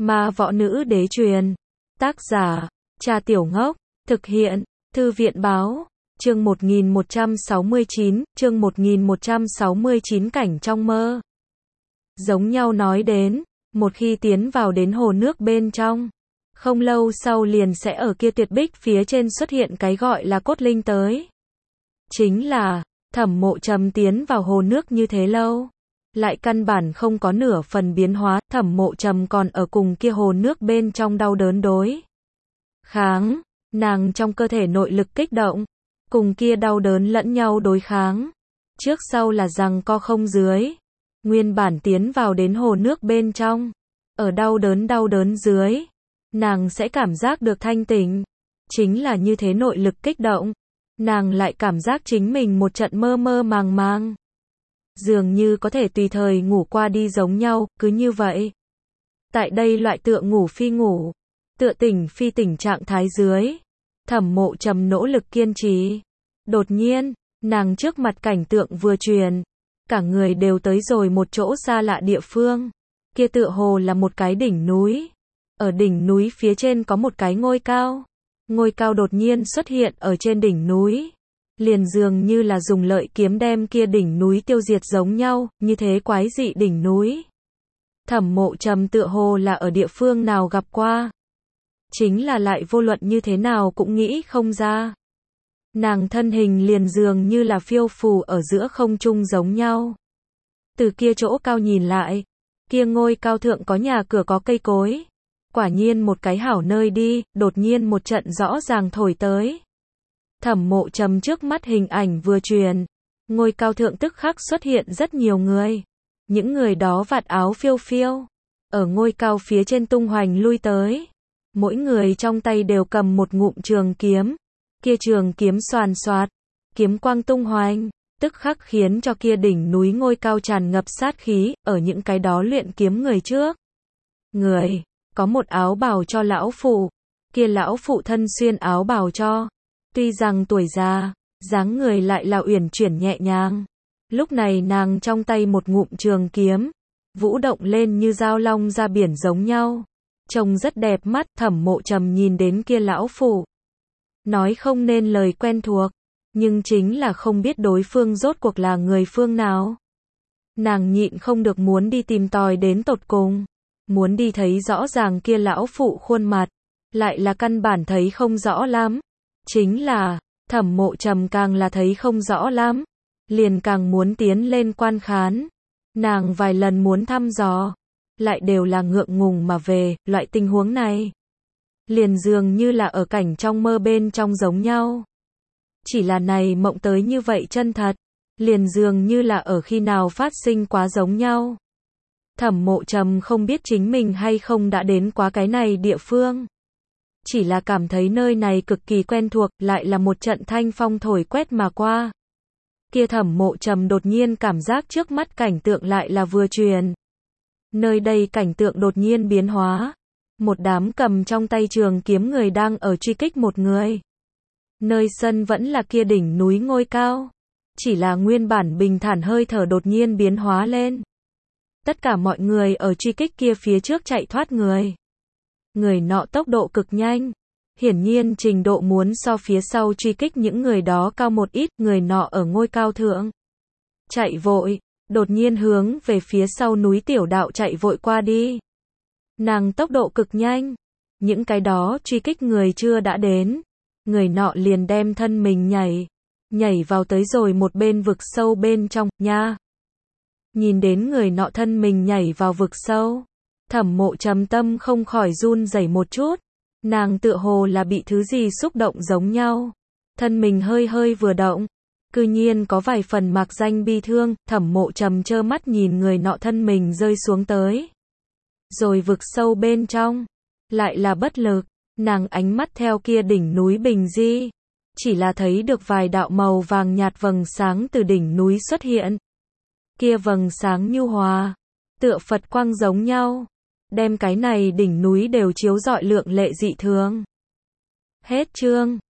Ma võ nữ đế truyền. Tác giả, Cha Tiểu Ngốc. Thực hiện, Thư viện báo. Chương 1169, chương 1169 cảnh trong mơ. Giống nhau nói đến, một khi tiến vào đến hồ nước bên trong, không lâu sau liền sẽ ở kia tuyệt bích phía trên xuất hiện cái gọi là cốt linh tới. Chính là, Thẩm Mộ Trầm tiến vào hồ nước như thế lâu, lại căn bản không có nửa phần biến hóa, Thẩm Mộ Trầm còn ở cùng kia hồ nước bên trong đau đớn đối kháng, nàng trong cơ thể nội lực kích động, cùng kia đau đớn lẫn nhau đối kháng, trước sau là giằng co không dưới. Nguyên bản tiến vào đến hồ nước bên trong, ở đau đớn dưới, nàng sẽ cảm giác được thanh tỉnh. Chính là như thế nội lực kích động, nàng lại cảm giác chính mình một trận mơ mơ màng màng, dường như có thể tùy thời ngủ qua đi giống nhau, cứ như vậy. Tại đây loại tựa ngủ phi ngủ, tựa tỉnh phi tỉnh trạng thái dưới, Thẩm Mộ Trầm nỗ lực kiên trì. Đột nhiên, nàng trước mặt cảnh tượng vừa truyền, cả người đều tới rồi một chỗ xa lạ địa phương. Kia tựa hồ là một cái đỉnh núi. Ở đỉnh núi phía trên có một cái ngôi cao. Ngôi cao đột nhiên xuất hiện ở trên đỉnh núi. Liền dường như là dùng lợi kiếm đem kia đỉnh núi tiêu diệt giống nhau, như thế quái dị đỉnh núi. Thẩm Mộ Trầm tựa hồ là ở địa phương nào gặp qua. Chính là lại vô luận như thế nào cũng nghĩ không ra. Nàng thân hình liền dường như là phiêu phù ở giữa không trung giống nhau. Từ kia chỗ cao nhìn lại, kia ngôi cao thượng có nhà cửa có cây cối. Quả nhiên một cái hảo nơi đi, đột nhiên một trận rõ ràng thổi tới. Thẩm Mộ Trầm trước mắt hình ảnh vừa truyền, ngôi cao thượng tức khắc xuất hiện rất nhiều người. Những người đó vạt áo phiêu phiêu, ở ngôi cao phía trên tung hoành lui tới. Mỗi người trong tay đều cầm một ngụm trường kiếm. Kia trường kiếm xoàn xoạt, kiếm quang tung hoành, tức khắc khiến cho kia đỉnh núi ngôi cao tràn ngập sát khí, ở những cái đó luyện kiếm người trước. Người, có một áo bào cho lão phụ, kia lão phụ thân xuyên áo bào cho, tuy rằng tuổi già, dáng người lại là uyển chuyển nhẹ nhàng. Lúc này nàng trong tay một ngụm trường kiếm, vũ động lên như dao long ra biển giống nhau, trông rất đẹp mắt. Thẩm Mộ Trầm nhìn đến kia lão phụ, nói không nên lời quen thuộc, nhưng chính là không biết đối phương rốt cuộc là người phương nào. Nàng nhịn không được muốn đi tìm tòi đến tột cùng, muốn đi thấy rõ ràng kia lão phụ khuôn mặt, lại là căn bản thấy không rõ lắm. Chính là, Thẩm Mộ Trầm càng là thấy không rõ lắm, liền càng muốn tiến lên quan khán. Nàng vài lần muốn thăm dò, lại đều là ngượng ngùng mà về. Loại tình huống này liền dường như là ở cảnh trong mơ bên trong giống nhau. Chỉ là này mộng tới như vậy chân thật, liền dường như là ở khi nào phát sinh quá giống nhau. Thẩm Mộ Trầm không biết chính mình hay không đã đến quá cái này địa phương. Chỉ là cảm thấy nơi này cực kỳ quen thuộc, lại là một trận thanh phong thổi quét mà qua. Kia Thẩm Mộ Trầm đột nhiên cảm giác trước mắt cảnh tượng lại là vừa truyền. Nơi đây cảnh tượng đột nhiên biến hóa. Một đám cầm trong tay trường kiếm người đang ở truy kích một người. Nơi sân vẫn là kia đỉnh núi ngôi cao. Chỉ là nguyên bản bình thản hơi thở đột nhiên biến hóa lên. Tất cả mọi người ở truy kích kia phía trước chạy thoát người. Người nọ tốc độ cực nhanh. Hiển nhiên trình độ muốn so phía sau truy kích những người đó cao một ít. Người nọ ở ngôi cao thượng chạy vội, đột nhiên hướng về phía sau núi tiểu đạo chạy vội qua đi. Nàng tốc độ cực nhanh, những cái đó truy kích người chưa đã đến, người nọ liền đem thân mình nhảy vào tới rồi một bên vực sâu bên trong, nha. Nhìn đến người nọ thân mình nhảy vào vực sâu, Thẩm Mộ Trầm tâm không khỏi run rẩy một chút, nàng tựa hồ là bị thứ gì xúc động giống nhau, thân mình hơi hơi vừa động, cư nhiên có vài phần mạc danh bi thương. Thẩm Mộ Trầm trơ mắt nhìn người nọ thân mình rơi xuống tới. Rồi vực sâu bên trong, lại là bất lực, nàng ánh mắt theo kia đỉnh núi bình di, chỉ là thấy được vài đạo màu vàng nhạt vầng sáng từ đỉnh núi xuất hiện. Kia vầng sáng nhu hòa, tựa Phật quang giống nhau, đem cái này đỉnh núi đều chiếu rọi lượng lệ dị thường. Hết chương.